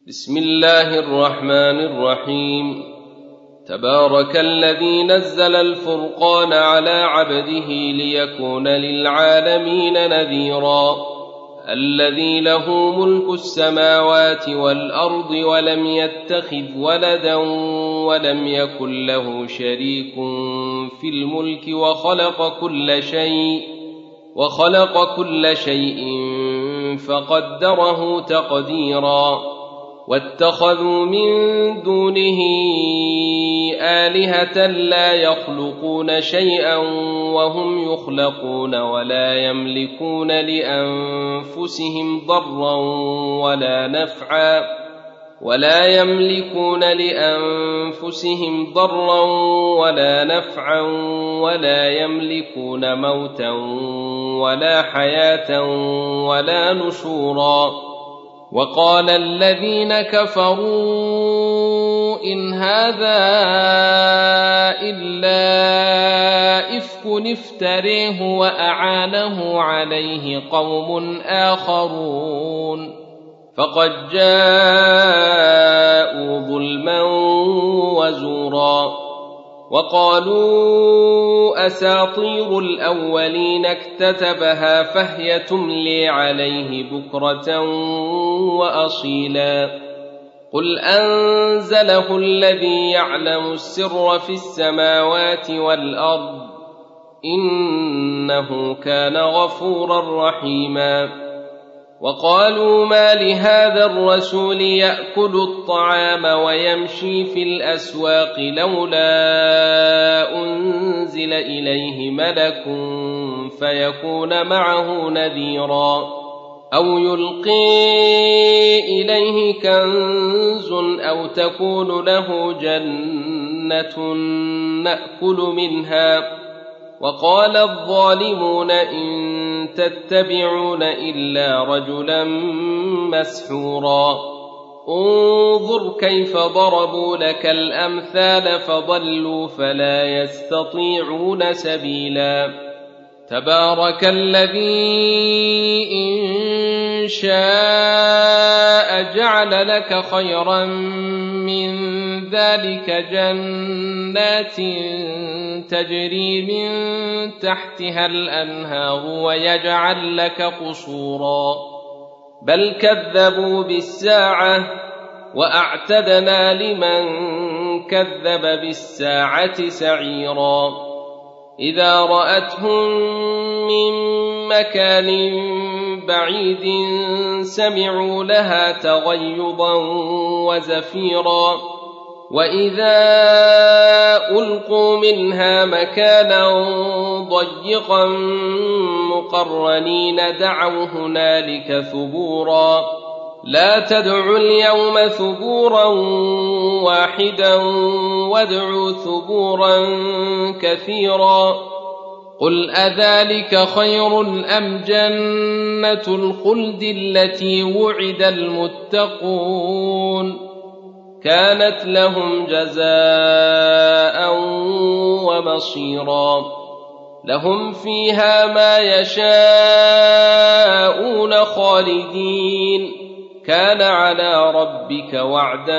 بسم الله الرحمن الرحيم. تبارك الذي نزل الفرقان على عبده ليكون للعالمين نذيرا. الذي له ملك السماوات والأرض ولم يتخذ ولدا ولم يكن له شريك في الملك وخلق كل شيء فقدره تقديرا. واتخذوا من دونه آلهة لا يخلقون شيئا وهم يخلقون ولا يملكون لأنفسهم ضرا ولا نفعا ولا يملكون موتا ولا حياة ولا نشورا. وقال الذين كفروا إن هذا إلا إفك افتريه وأعانه عليه قوم آخرون فقد جاءوا ظلما وزورا. وقالوا أساطير الأولين اكتتبها فهي تملي عليه بكرة وأصيلا. قل أنزله الذي يعلم السر في السماوات والأرض إنه كان غفورا رحيما. وقالوا ما لهذا الرسول يأكل الطعام ويمشي في الأسواق لولا أنزل إليه ملك فيكون معه نذيرا أو يلقي إليه كنز أو تكون له جنة نأكل منها. وقال الظالمون إن تتبعون إلا رجلا مسحورا. انظر كيف ضربوا لك الأمثال فضلوا فلا يستطيعون سبيلا. تبارك الذي إن شاء جعل لك خيرا من ذلك جنات تجري من تحتها الأنهار ويجعل لك قصورا بل كذبوا بالساعة وأعتدنا لمن كذب بالساعة سعيرا. إذا رأتهم من مكان بعيد سمعوا لها تغيظا وزفيرا وإذا ألقوا منها مكانا ضيقا مقرنين دعوا هنالك ثبورا. لا تدعوا اليوم ثبورا واحدا وادعوا ثبورا كثيرا. قل أذلك خير أم جنة الخلد التي وعد المتقون كانت لهم جزاء ومصيرا. لهم فيها ما يشاءون خالدين كان على ربك وعدا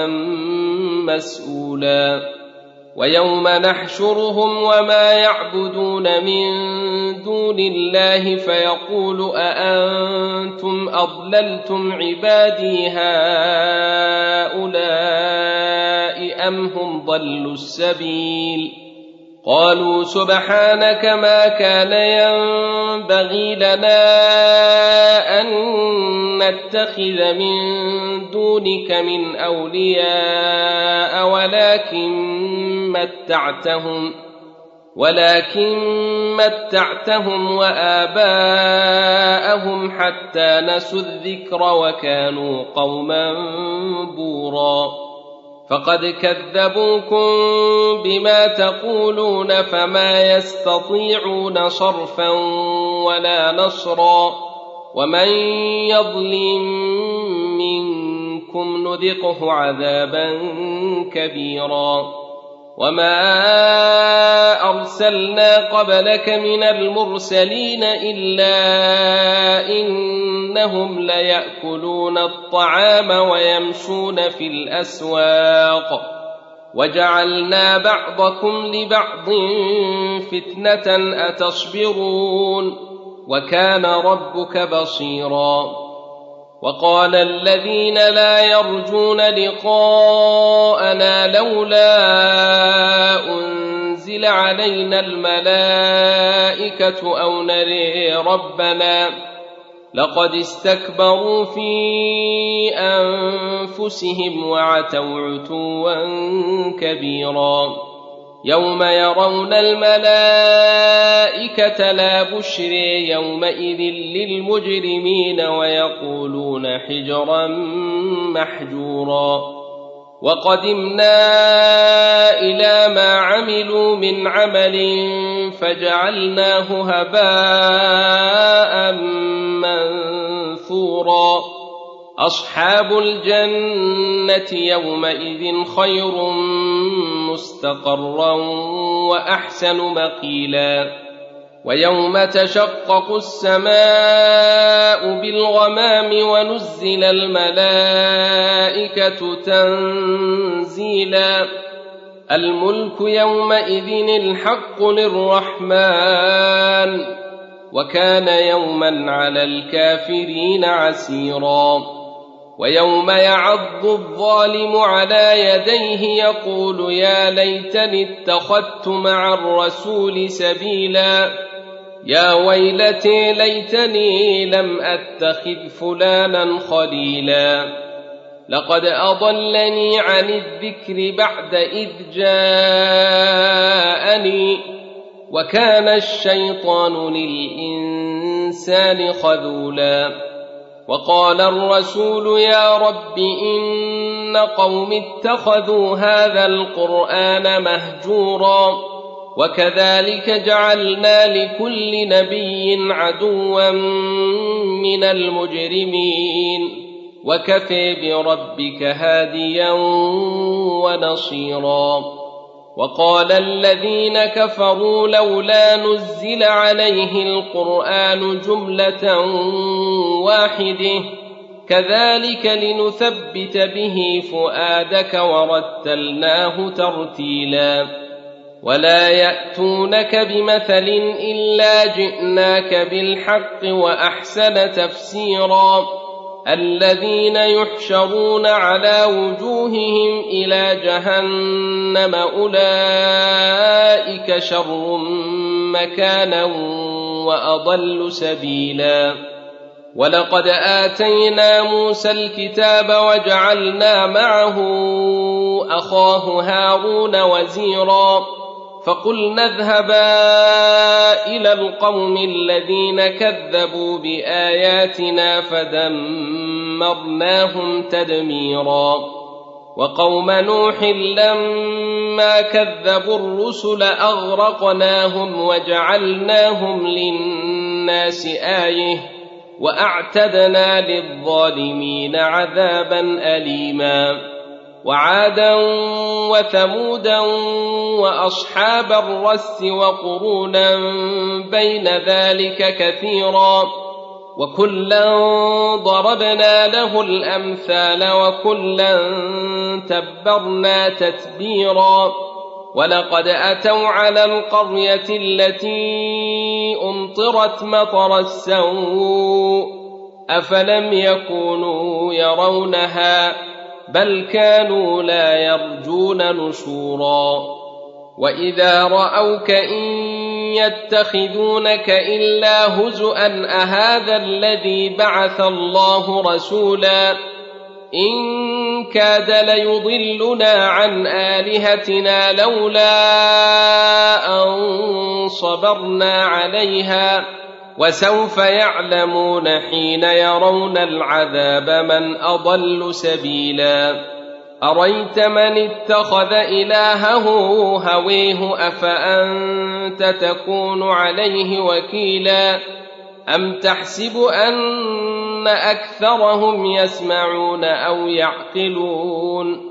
مسئولا. ويوم نحشرهم وما يعبدون من دون الله فيقول أأنتم أضللتم عبادي هؤلاء أم هم ضلوا السبيل. قالوا سبحانك ما كان ينبغي لنا أن نتخذ من دونك من أولياء ولكن متعتهم وآباءهم حتى نسوا الذكر وكانوا قوما بورا. فقد كذبوكم بما تقولون فما يستطيعون صرفا ولا نصرا. ومن يظلم منكم نذقه عذابا كبيرا. وما أرسلنا قبلك من المرسلين إلا إنهم ليأكلون الطعام ويمشون في الأسواق وجعلنا بعضكم لبعض فتنة أتصبرون وكان ربك بصيرا. وقال الذين لا يرجون لقاءنا لولا أنزل علينا الملائكة أو نري ربنا لقد استكبروا في أنفسهم وعتوا عتوا كبيرا. يوم يرون الملائكة لا بشر يومئذ للمجرمين ويقولون حجرا محجورا. وقدمنا إلى ما عملوا من عمل فجعلناه هباء منثورا. أصحاب الجنة يومئذ خير مستقرا وأحسن مقيلا. ويوم تشقق السماء بالغمام ونزل الملائكة تنزيلا. الملك يومئذ الحق للرحمن وكان يوما على الكافرين عسيرا. ويوم يعض الظالم على يديه يقول يا ليتني اتخذت مع الرسول سبيلا. يا ويلتي ليتني لم أتخذ فلانا خليلا. لقد أضلني عن الذكر بعد إذ جاءني وكان الشيطان للإنسان خذولا. وقال الرسول يا رب إن قوم اتخذوا هذا القرآن مهجورا وكذلك جعلنا لكل نبي عدوا من المجرمين وكفى بربك هاديا ونصيرا. وقال الذين كفروا لولا نزل عليه القرآن جملة واحدة كذلك لنثبت به فؤادك ورتلناه ترتيلا. ولا يأتونك بمثل إلا جئناك بالحق وأحسن تفسيرا. الذين يحشرون على وجوههم إلى جهنم أولئك شر مكانا وأضل سبيلا. ولقد آتينا موسى الكتاب وجعلنا معه أخاه هارون وزيرا فقلنا اذهبا إلى القوم الذين كذبوا بآياتنا فدمرناهم تدميرا. وقوم نوح لما كذبوا الرسل أغرقناهم وجعلناهم للناس آية وأعتدنا للظالمين عذابا أليما. وعادا وثمودا وأصحاب الرس وقرونا بين ذلك كثيرا وكلا ضربنا له الأمثال وكلا تبرنا تتبيرا. ولقد أتوا على القرية التي أمطرت مطر السوء أفلم يكونوا يرونها بل كانوا لا يرجون نشورا. وإذا رأوك إن يتخذونك إلا هزؤا أهذا الذي بعث الله رسولا إن كاد ليضلنا عن آلهتنا لولا أن صبرنا عليها وسوف يعلمون حين يرون العذاب من أضل سبيلا. أريت من اتخذ إلهه هويه أفأنت تكون عليه وكيلا أم تحسب أن أكثرهم يسمعون أو يعقلون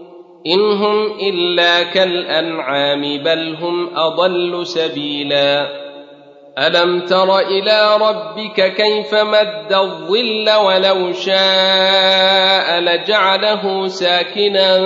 إن هم إلا كالأنعام بل هم أضل سبيلا ألم تر إلى ربك كيف مد الظل ولو شاء لجعله ساكنا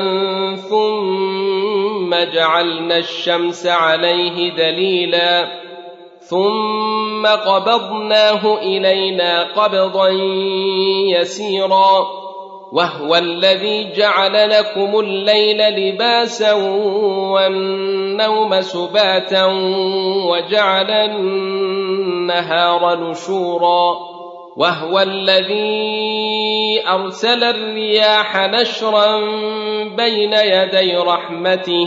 ثم جعلنا الشمس عليه دليلا ثم قبضناه إلينا قبضا يسيرا وهو الذي جعل لكم الليل لباسا والنوم سباتا وجعل النهار نشورا وهو الذي أرسل الرياح نشرا بين يدي رحمته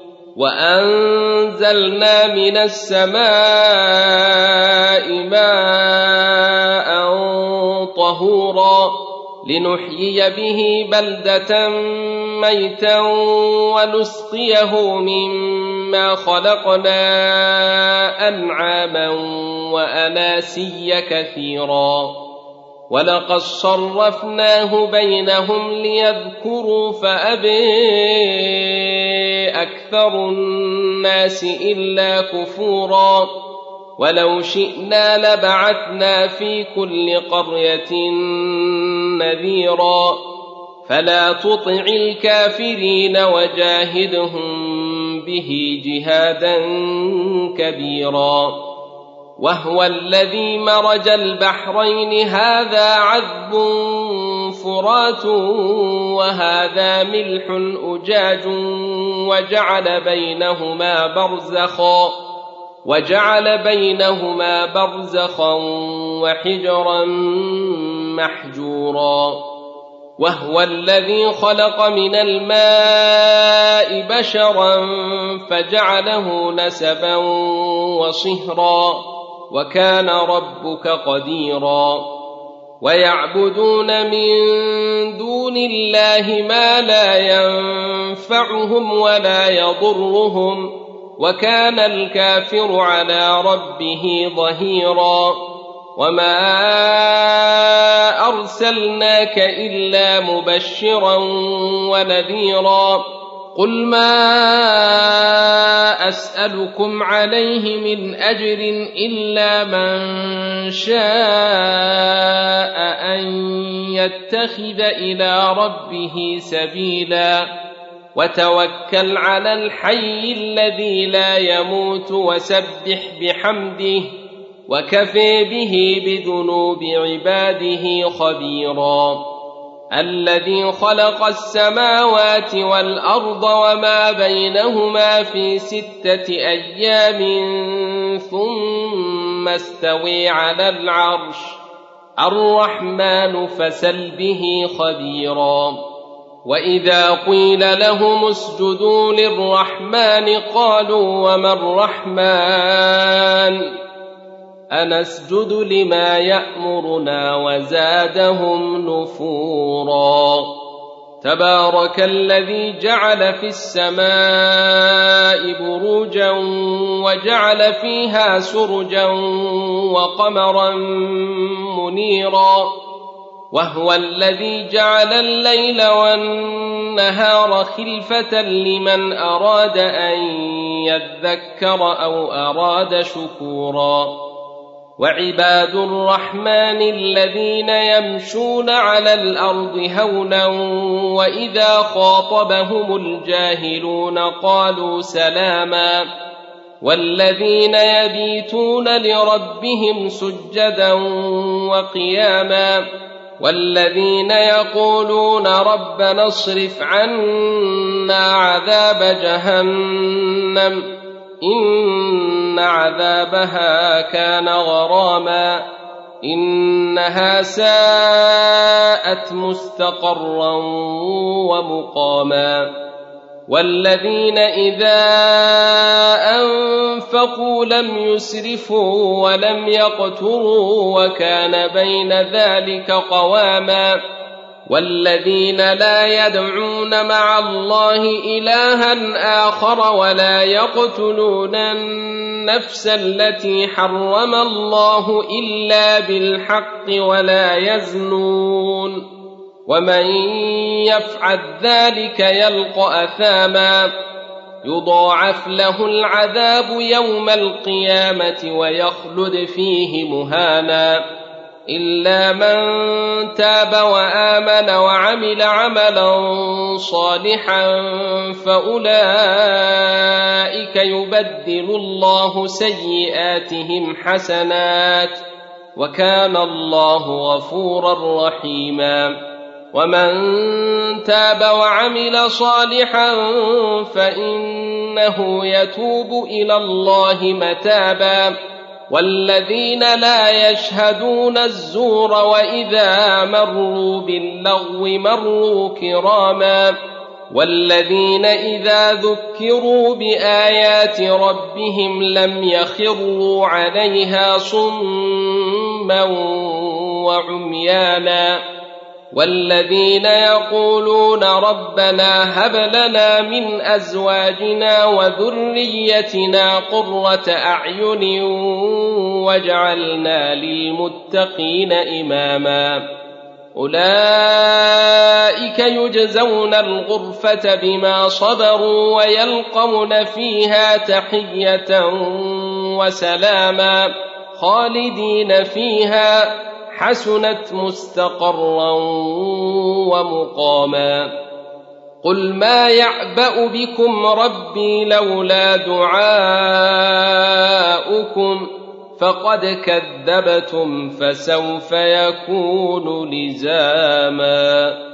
وأنزلنا من السماء ماء طهورا لنحيي به بلدة ميتا ونسقيه مما خلقنا أنعاما وأناسيا كثيرا ولقد صرفناه بينهم ليذكروا فأبى أكثر الناس إلا كفورا ولو شئنا لبعثنا في كل قرية نذيرا فلا تطع الكافرين وجاهدهم به جهادا كبيرا وهو الذي مرج البحرين هذا عذب فرات وهذا ملح أجاج وجعل بينهما برزخا وحجرا محجورا وهو الذي خلق من الماء بشرا فجعله نسبا وصهرا وكان ربك قديرا ويعبدون من دون الله ما لا ينفعهم ولا يضرهم وكان الكافر على ربه ظهيرا وما أرسلناك إلا مبشرا ونذيرا قل ما أسألكم عليه من أجر إلا من شاء أن يتخذ إلى ربه سبيلا وتوكل على الحي الذي لا يموت وسبح بحمده وكفى به بذنوب عباده خبيرا الذي خلق السماوات والأرض وما بينهما في 6 أيام ثم استوى على العرش الرحمن فسل به خبيرا وإذا قيل لهم اسجدوا للرحمن قالوا وما الرحمن أنسجد لما يأمرنا وزادهم نفورا تبارك الذي جعل في السماء بروجا وجعل فيها سرجا وقمرا منيرا وهو الذي جعل الليل والنهار خلفة لمن أراد أن يذكر أو أراد شكورا وعباد الرحمن الذين يمشون على الأرض هونا وإذا خاطبهم الجاهلون قالوا سلاما والذين يبيتون لربهم سجدا وقياما والذين يقولون ربنا اصرف عنا عذاب جهنم إن عذابها كان غراما إنها ساءت مستقرا ومقاما والذين إذا أنفقوا لم يسرفوا ولم يقتروا وكان بين ذلك قواما والذين لا يدعون مع الله إلها آخر ولا يقتلون النفس التي حرم الله إلا بالحق ولا يزنون ومن يفعل ذلك يلقى أثاما يضاعف له العذاب يوم القيامة ويخلد فيه مهانا إلا من تاب وآمن وعمل عملا صالحا فأولئك يبدل الله سيئاتهم حسنات وكان الله غفورا رحيما ومن تاب وعمل صالحا فإنه يتوب إلى الله متابا والذين لا يشهدون الزور وإذا مروا باللغو مروا كراما والذين إذا ذكروا بآيات ربهم لم يخروا عليها صما وعميانا والذين يقولون ربنا هب لنا من أزواجنا وذريتنا قرة أعين واجعلنا للمتقين إماما أولئك يجزون الغرفة بما صبروا ويلقون فيها تحية وسلاما خالدين فيها حسنت مستقرا ومقاما قل ما يعبأ بكم ربي لولا دعاؤكم فقد كذبتم فسوف يكون لزاما